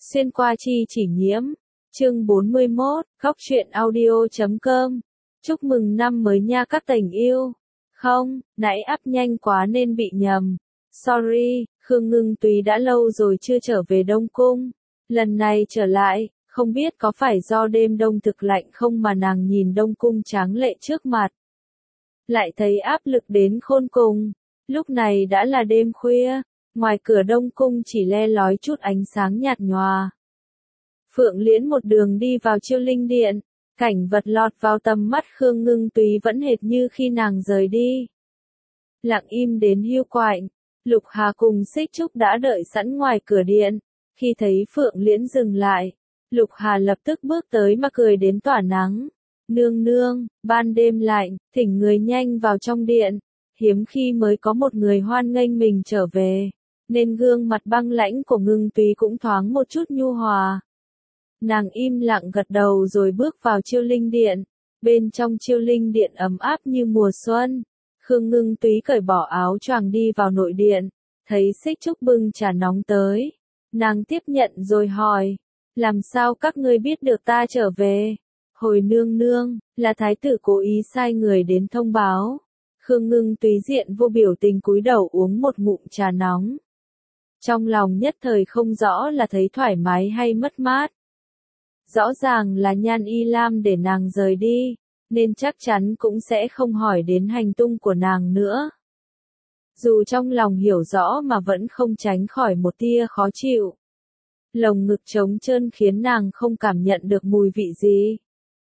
Xuyên qua chi chỉ nhiễm. Chương 41, Góc truyện audio.com. Chúc mừng năm mới nha các tình yêu. Không, nãy áp nhanh quá nên bị nhầm. Sorry, Khương Ngưng Túy đã lâu rồi chưa trở về Đông Cung. Lần này trở lại, không biết có phải do đêm đông thực lạnh không mà nàng nhìn Đông Cung tráng lệ trước mặt. Lại thấy áp lực đến khôn cùng. Lúc này đã là đêm khuya, ngoài cửa Đông Cung chỉ le lói chút ánh sáng nhạt nhòa. Phượng Liễn một đường đi vào Chiêu Linh Điện, cảnh vật lọt vào tầm mắt Khương Ngưng Túy vẫn hệt như khi nàng rời đi. Lặng im đến hiu quạnh, Lục Hà cùng Xích Trúc đã đợi sẵn ngoài cửa điện. Khi thấy Phượng Liễn dừng lại, Lục Hà lập tức bước tới mà cười đến tỏa nắng. Nương nương, ban đêm lạnh, thỉnh người nhanh vào trong điện. Hiếm khi mới có một người hoan nghênh mình trở về, nên gương mặt băng lãnh của Ngưng Túy cũng thoáng một chút nhu hòa. Nàng im lặng gật đầu rồi bước vào Chiêu Linh Điện. Bên trong Chiêu Linh Điện ấm áp như mùa xuân. Khương Ngưng Túy cởi bỏ áo choàng đi vào nội điện, thấy Xích Trúc bưng trà nóng tới. Nàng tiếp nhận rồi hỏi, làm sao các ngươi biết được ta trở về? Hồi nương nương, là thái tử cố ý sai người đến thông báo. Khương Ngưng Túy diện vô biểu tình cúi đầu uống một ngụm trà nóng. Trong lòng nhất thời không rõ là thấy thoải mái hay mất mát. Rõ ràng là Nhan Y Lam để nàng rời đi, nên chắc chắn cũng sẽ không hỏi đến hành tung của nàng nữa. Dù trong lòng hiểu rõ mà vẫn không tránh khỏi một tia khó chịu. Lồng ngực trống trơn khiến nàng không cảm nhận được mùi vị gì.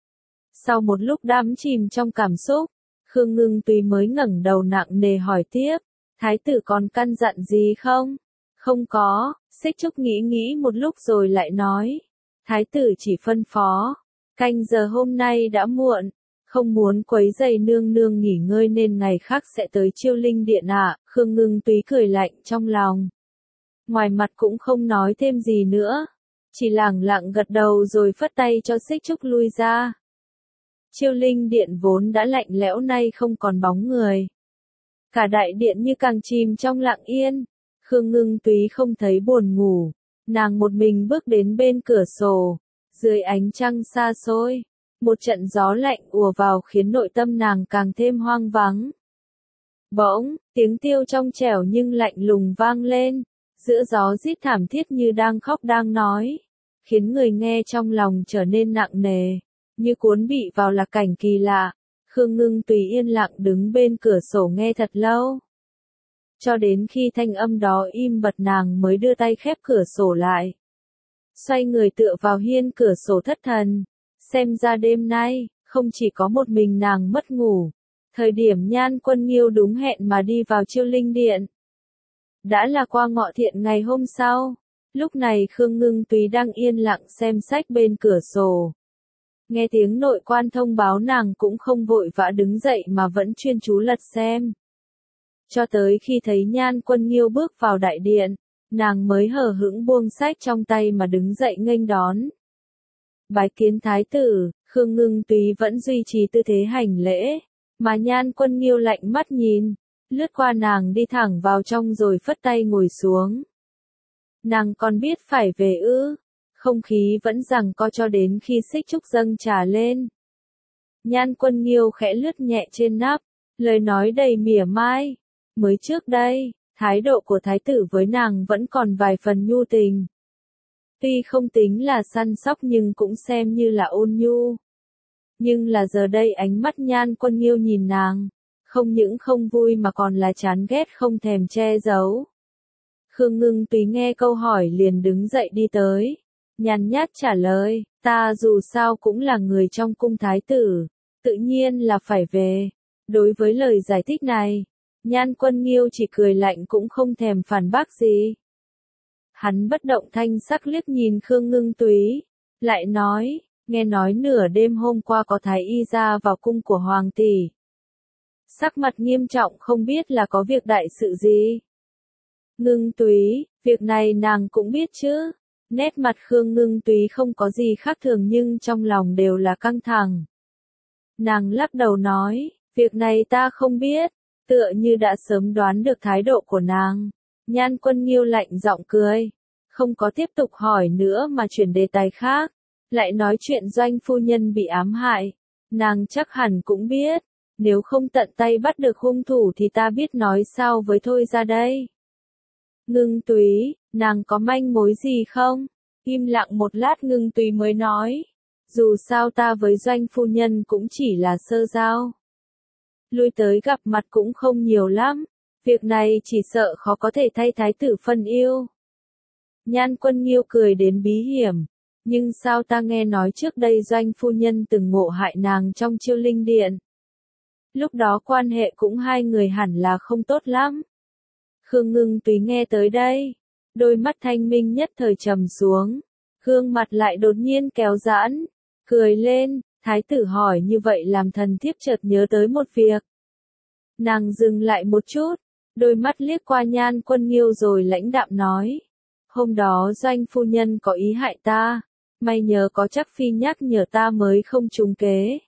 Sau một lúc đắm chìm trong cảm xúc, Khương Ngưng Túy mới ngẩng đầu nặng nề hỏi tiếp, thái tử còn căn dặn gì không? Không có, Xích Trúc nghĩ một lúc rồi lại nói. Thái tử chỉ phân phó, canh giờ hôm nay đã muộn, không muốn quấy rầy nương nương nghỉ ngơi nên ngày khác sẽ tới Chiêu Linh Điện ạ. Khương Ngưng Túy cười lạnh trong lòng. Ngoài mặt cũng không nói thêm gì nữa, chỉ lẳng lặng gật đầu rồi phất tay cho Xích Trúc lui ra. Chiêu Linh Điện vốn đã lạnh lẽo nay không còn bóng người. Cả đại điện như càng chìm trong lặng yên. Khương Ngưng Túy không thấy buồn ngủ. Nàng một mình bước đến bên cửa sổ. Dưới ánh trăng xa xôi, một trận gió lạnh ùa vào khiến nội tâm nàng càng thêm hoang vắng. Bỗng, tiếng tiêu trong trẻo nhưng lạnh lùng vang lên. Giữa gió rít thảm thiết như đang khóc đang nói. Khiến người nghe trong lòng trở nên nặng nề. Như cuốn bị vào lạc cảnh kỳ lạ. Khương Ngưng Túy yên lặng đứng bên cửa sổ nghe thật lâu. Cho đến khi thanh âm đó im bặt nàng mới đưa tay khép cửa sổ lại. Xoay người tựa vào hiên cửa sổ thất thần. Xem ra đêm nay, không chỉ có một mình nàng mất ngủ. Thời điểm Nhan Quân Nghiêu đúng hẹn mà đi vào Chiêu Linh Điện. Đã là qua ngọ thiện ngày hôm sau. Lúc này Khương Ngưng Túy đang yên lặng xem sách bên cửa sổ. Nghe tiếng nội quan thông báo nàng cũng không vội vã đứng dậy mà vẫn chuyên chú lật xem. Cho tới khi thấy Nhan Quân Nghiêu bước vào đại điện, nàng mới hờ hững buông sách trong tay mà đứng dậy nghênh đón. Bái kiến thái tử, Khương Ngưng Túy vẫn duy trì tư thế hành lễ, mà Nhan Quân Nghiêu lạnh mắt nhìn, lướt qua nàng đi thẳng vào trong rồi phất tay ngồi xuống. Nàng còn biết phải về ư? Không khí vẫn giằng co cho đến khi Xích Trúc dâng trà lên. Nhan Quân Nghiêu khẽ lướt nhẹ trên nắp, lời nói đầy mỉa mai. Mới trước đây, thái độ của thái tử với nàng vẫn còn vài phần nhu tình. Tuy không tính là săn sóc nhưng cũng xem như là ôn nhu. Nhưng là giờ đây ánh mắt Nhan Quân Nghiêu nhìn nàng, không những không vui mà còn là chán ghét không thèm che giấu. Khương Ngưng Túy nghe câu hỏi liền đứng dậy đi tới. Nhàn nhát trả lời, ta dù sao cũng là người trong cung thái tử, tự nhiên là phải về. Đối với lời giải thích này, Nhan Quân Nghiêu chỉ cười lạnh cũng không thèm phản bác gì. Hắn bất động thanh sắc liếc nhìn Khương Ngưng Túy, lại nói, nghe nói nửa đêm hôm qua có thái y ra vào cung của hoàng tỷ. Sắc mặt nghiêm trọng không biết là có việc đại sự gì. Ngưng Túy, việc này nàng cũng biết chứ. Nét mặt Khương Ngưng Túy không có gì khác thường nhưng trong lòng đều là căng thẳng. Nàng lắc đầu nói, việc này ta không biết, tựa như đã sớm đoán được thái độ của nàng. Nhan Quân Nghiêu lạnh giọng cười, không có tiếp tục hỏi nữa mà chuyển đề tài khác, lại nói chuyện doanh phu nhân bị ám hại. Nàng chắc hẳn cũng biết, nếu không tận tay bắt được hung thủ thì ta biết nói sao với Thôi Ra đây. Ngưng Túy, nàng có manh mối gì không? Im lặng một lát Ngưng Túy mới nói. Dù sao ta với doanh phu nhân cũng chỉ là sơ giao. Lui tới gặp mặt cũng không nhiều lắm. Việc này chỉ sợ khó có thể thay thái tử phân yêu. Nhan Quân Nghiêu cười đến bí hiểm. Nhưng sao ta nghe nói trước đây doanh phu nhân từng ngộ hại nàng trong Chiêu Linh Điện. Lúc đó quan hệ cũng hai người hẳn là không tốt lắm. Khương Ngưng Túy nghe tới đây. Đôi mắt thanh minh nhất thời trầm xuống. Gương mặt lại đột nhiên kéo giãn. Cười lên, thái tử hỏi như vậy làm thần thiếp chợt nhớ tới một việc. Nàng dừng lại một chút. Đôi mắt liếc qua Nhan Quân Nghiêu rồi lãnh đạm nói. Hôm đó doanh phu nhân có ý hại ta. May nhờ có Trác Phi nhắc nhở ta mới không trúng kế.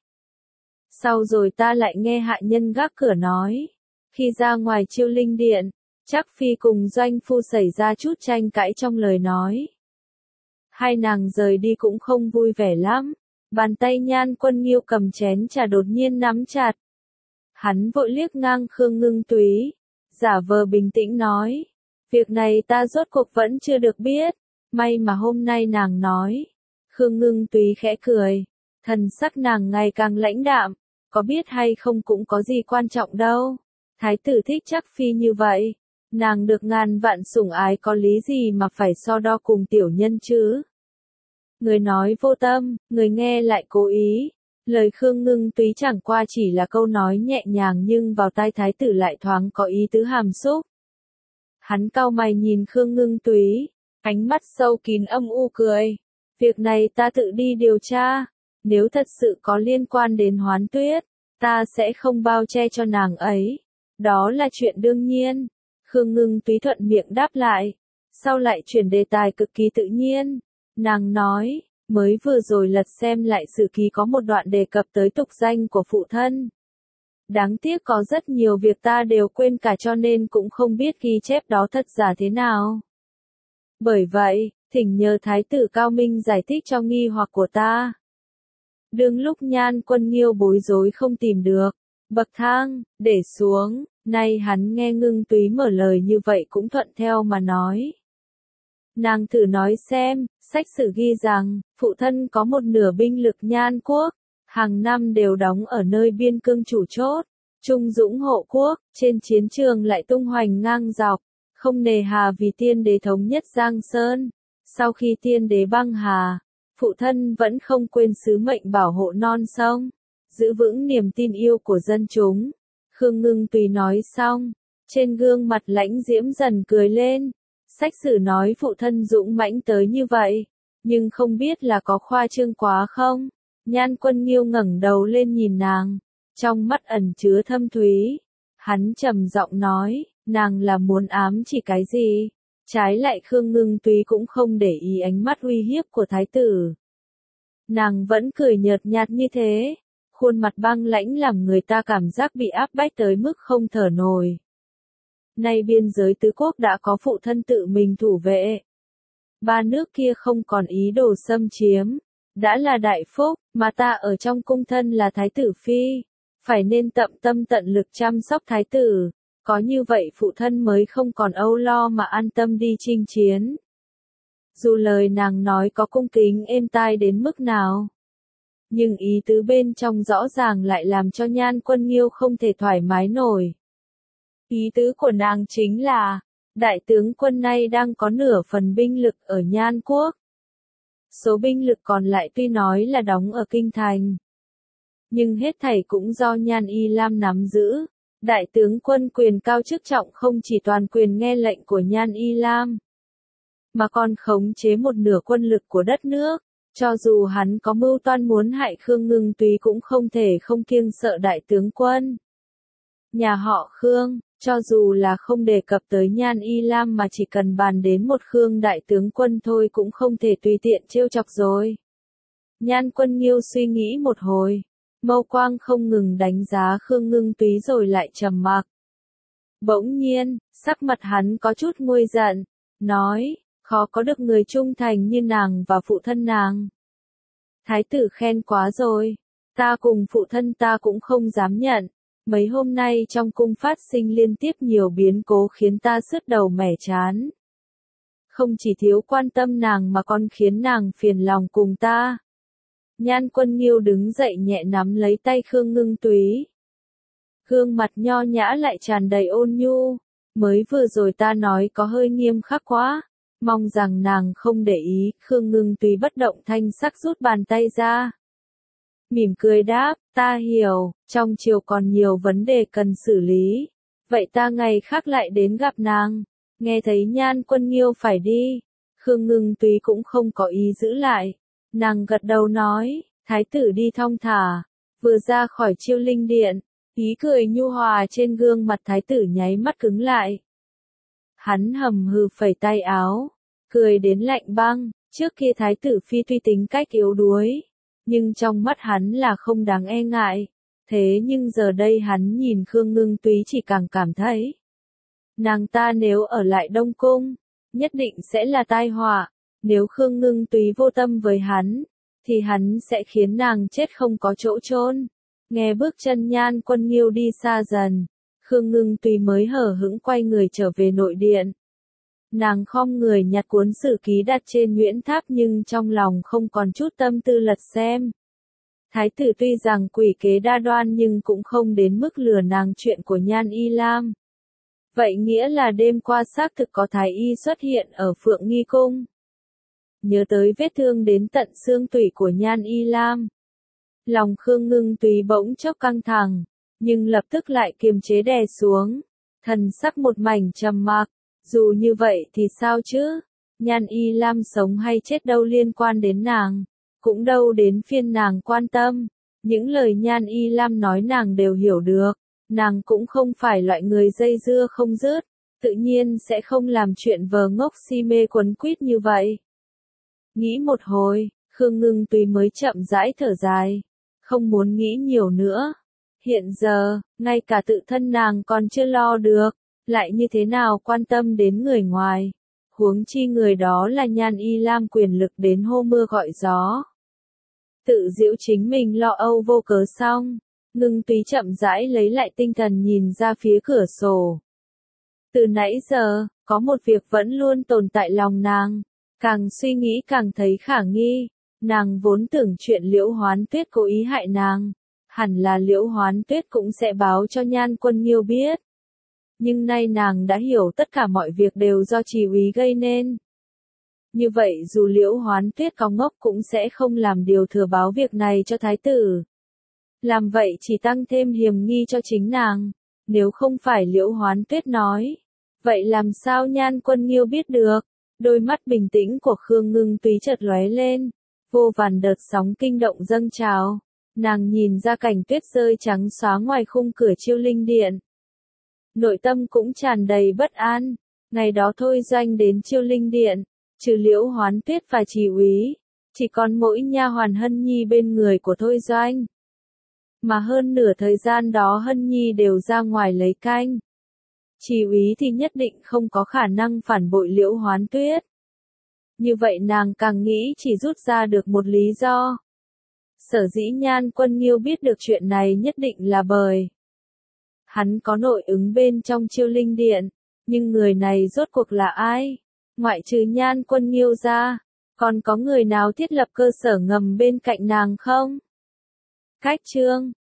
Sau rồi ta lại nghe hạ nhân gác cửa nói. Khi ra ngoài Chiêu Linh Điện, Trác Phi cùng doanh phu xảy ra chút tranh cãi trong lời nói. Hai nàng rời đi cũng không vui vẻ lắm. Bàn tay Nhan Quân Nghiêu cầm chén trà đột nhiên nắm chặt. Hắn vội liếc ngang Khương Ngưng Túy. Giả vờ bình tĩnh nói. Việc này ta rốt cuộc vẫn chưa được biết. May mà hôm nay nàng nói. Khương Ngưng Túy khẽ cười. Thần sắc nàng ngày càng lãnh đạm. Có biết hay không cũng có gì quan trọng đâu. Thái tử thích Trác Phi như vậy. Nàng được ngàn vạn sủng ái có lý gì mà phải so đo cùng tiểu nhân chứ. Người nói vô tâm, người nghe lại cố ý. Lời Khương Ngưng Túy chẳng qua chỉ là câu nói nhẹ nhàng nhưng vào tai thái tử lại thoáng có ý tứ hàm xúc. Hắn cau mày nhìn Khương Ngưng Túy, ánh mắt sâu kín âm u cười. Việc này ta tự đi điều tra, nếu thật sự có liên quan đến Hoán Tuyết, ta sẽ không bao che cho nàng ấy. Đó là chuyện đương nhiên. Khương Ngưng Túy thuận miệng đáp lại, sau lại chuyển đề tài cực kỳ tự nhiên. Nàng nói, mới vừa rồi lật xem lại sử ký có một đoạn đề cập tới tục danh của phụ thân. Đáng tiếc có rất nhiều việc ta đều quên cả cho nên cũng không biết ghi chép đó thật giả thế nào. Bởi vậy, thỉnh nhờ thái tử cao minh giải thích cho nghi hoặc của ta. Đương lúc Nhan Quân Nghiêu bối rối không tìm được bậc thang để xuống, nay hắn nghe Ngưng Túy mở lời như vậy cũng thuận theo mà nói. Nàng thử nói xem, sách sử ghi rằng, phụ thân có một nửa binh lực Nhan quốc, hàng năm đều đóng ở nơi biên cương chủ chốt, trung dũng hộ quốc, trên chiến trường lại tung hoành ngang dọc, không nề hà vì tiên đế thống nhất Giang Sơn. Sau khi tiên đế băng hà, phụ thân vẫn không quên sứ mệnh bảo hộ non sông, giữ vững niềm tin yêu của dân chúng. Khương Ngưng Túy nói xong, trên gương mặt lãnh diễm dần cười lên. Sách sử nói phụ thân dũng mãnh tới như vậy, nhưng không biết là có khoa trương quá không? Nhan Quân Nghiêu ngẩng đầu lên nhìn nàng, trong mắt ẩn chứa thâm thúy. Hắn trầm giọng nói, nàng là muốn ám chỉ cái gì? Trái lại Khương Ngưng Túy cũng không để ý ánh mắt uy hiếp của thái tử. Nàng vẫn cười nhợt nhạt như thế, khuôn mặt băng lãnh làm người ta cảm giác bị áp bách tới mức không thở nổi. Nay biên giới tứ quốc đã có phụ thân tự mình thủ vệ. Ba nước kia không còn ý đồ xâm chiếm. Đã là đại phúc, mà ta ở trong cung thân là thái tử phi. Phải nên tận tâm tận lực chăm sóc thái tử. Có như vậy phụ thân mới không còn âu lo mà an tâm đi chinh chiến. Dù lời nàng nói có cung kính êm tai đến mức nào. Nhưng ý tứ bên trong rõ ràng lại làm cho Nhan Quân Nghiêu không thể thoải mái nổi. Ý tứ của nàng chính là, đại tướng quân nay đang có nửa phần binh lực ở Nhan quốc. Số binh lực còn lại tuy nói là đóng ở kinh thành. Nhưng hết thảy cũng do Nhan Y Lam nắm giữ. Đại tướng quân quyền cao chức trọng không chỉ toàn quyền nghe lệnh của Nhan Y Lam, mà còn khống chế một nửa quân lực của đất nước. Cho dù hắn có mưu toan muốn hại Khương Ngưng Túy cũng không thể không kiêng sợ đại tướng quân. Nhà họ Khương, cho dù là không đề cập tới Nhan Y Lam mà chỉ cần bàn đến một Khương đại tướng quân thôi cũng không thể tùy tiện trêu chọc rồi. Nhan Quân Nghiêu suy nghĩ một hồi, mâu quang không ngừng đánh giá Khương Ngưng Túy rồi lại trầm mặc. Bỗng nhiên, sắc mặt hắn có chút nguôi giận, nói, Khó có được người trung thành như nàng và phụ thân nàng. Thái tử khen quá rồi, ta cùng phụ thân ta cũng không dám nhận. Mấy hôm nay trong cung phát sinh liên tiếp nhiều biến cố khiến ta sứt đầu mẻ chán. Không chỉ thiếu quan tâm nàng mà còn khiến nàng phiền lòng cùng ta. Nhan Quân Nghiêu đứng dậy nhẹ nắm lấy tay Khương Ngưng Túy. Gương mặt nho nhã lại tràn đầy ôn nhu. Mới vừa rồi ta nói có hơi nghiêm khắc quá. Mong rằng nàng không để ý. Khương Ngưng Túy bất động thanh sắc rút bàn tay ra. Mỉm cười đáp, ta hiểu, trong triều còn nhiều vấn đề cần xử lý. Vậy ta ngày khác lại đến gặp nàng. Nghe thấy Nhan Quân Nghiêu phải đi. Khương Ngưng Túy cũng không có ý giữ lại. Nàng gật đầu nói, thái tử đi thong thả. Vừa ra khỏi Chiêu Linh Điện, ý cười nhu hòa trên gương mặt thái tử nháy mắt cứng lại. Hắn hầm hừ phẩy tay áo, cười đến lạnh băng. Trước kia thái tử phi tuy tính cách yếu đuối, nhưng trong mắt hắn là không đáng e ngại. Thế nhưng giờ đây hắn nhìn Khương Ngưng Túy chỉ càng cảm thấy. Nàng ta nếu ở lại Đông Cung, nhất định sẽ là tai họa. Nếu Khương Ngưng Túy vô tâm với hắn, thì hắn sẽ khiến nàng chết không có chỗ chôn. Nghe bước chân Nhan Quân Nghiêu đi xa dần, Khương Ngưng Túy mới hở hững quay người trở về nội điện. Nàng khom người nhặt cuốn sử ký đặt trên Nguyễn Tháp nhưng trong lòng không còn chút tâm tư lật xem. Thái tử tuy rằng quỷ kế đa đoan nhưng cũng không đến mức lừa nàng chuyện của Nhan Y Lam. Vậy nghĩa là đêm qua xác thực có thái y xuất hiện ở Phượng Nghi Cung. Nhớ tới vết thương đến tận xương tủy của Nhan Y Lam. Lòng Khương Ngưng Túy bỗng chốc căng thẳng, nhưng lập tức lại kiềm chế đè xuống. Thần sắc một mảnh trầm mặc, dù như vậy thì sao chứ? Nhan Y Lam sống hay chết đâu liên quan đến nàng, cũng đâu đến phiên nàng quan tâm. Những lời Nhan Y Lam nói nàng đều hiểu được, nàng cũng không phải loại người dây dưa không dứt, tự nhiên sẽ không làm chuyện vờ ngốc si mê quấn quýt như vậy. Nghĩ một hồi, Khương Ngưng Túy mới chậm rãi thở dài, không muốn nghĩ nhiều nữa. Hiện giờ, ngay cả tự thân nàng còn chưa lo được, lại như thế nào quan tâm đến người ngoài. Huống chi người đó là Nhan Y Lam quyền lực đến hô mưa gọi gió. Tự giễu chính mình lo âu vô cớ xong, Ngưng Túy chậm rãi lấy lại tinh thần nhìn ra phía cửa sổ. Từ nãy giờ, có một việc vẫn luôn tồn tại lòng nàng. Càng suy nghĩ càng thấy khả nghi, nàng vốn tưởng chuyện Liễu Hoán Tuyết cố ý hại nàng, hẳn là Liễu Hoán Tuyết cũng sẽ báo cho Nhan Quân Nghiêu biết. Nhưng nay nàng đã hiểu tất cả mọi việc đều do Trì úy gây nên. Như vậy dù Liễu Hoán Tuyết có ngốc cũng sẽ không làm điều thừa báo việc này cho thái tử. Làm vậy chỉ tăng thêm hiểm nghi cho chính nàng, nếu không phải Liễu Hoán Tuyết nói. Vậy làm sao Nhan Quân Nghiêu biết được? Đôi mắt bình tĩnh của Khương Ngưng Túy chợt lóe lên, vô vàn đợt sóng kinh động dâng trào. Nàng nhìn ra cảnh tuyết rơi trắng xóa ngoài khung cửa Chiêu Linh Điện. Nội tâm cũng tràn đầy bất an. Ngày đó Thôi Doanh đến Chiêu Linh Điện, trừ Liễu Hoán Tuyết và Trì úy, chỉ còn mỗi nha hoàn Hân Nhi bên người của Thôi Doanh. Mà hơn nửa thời gian đó Hân Nhi đều ra ngoài lấy canh. Trì úy thì nhất định không có khả năng phản bội Liễu Hoán Tuyết. Như vậy nàng càng nghĩ chỉ rút ra được một lý do. Sở dĩ Nhan Quân Nghiêu biết được chuyện này nhất định là bởi hắn có nội ứng bên trong Chiêu Linh Điện, nhưng người này rốt cuộc là ai? Ngoại trừ Nhan Quân Nghiêu ra, còn có người nào thiết lập cơ sở ngầm bên cạnh nàng không? Cách chương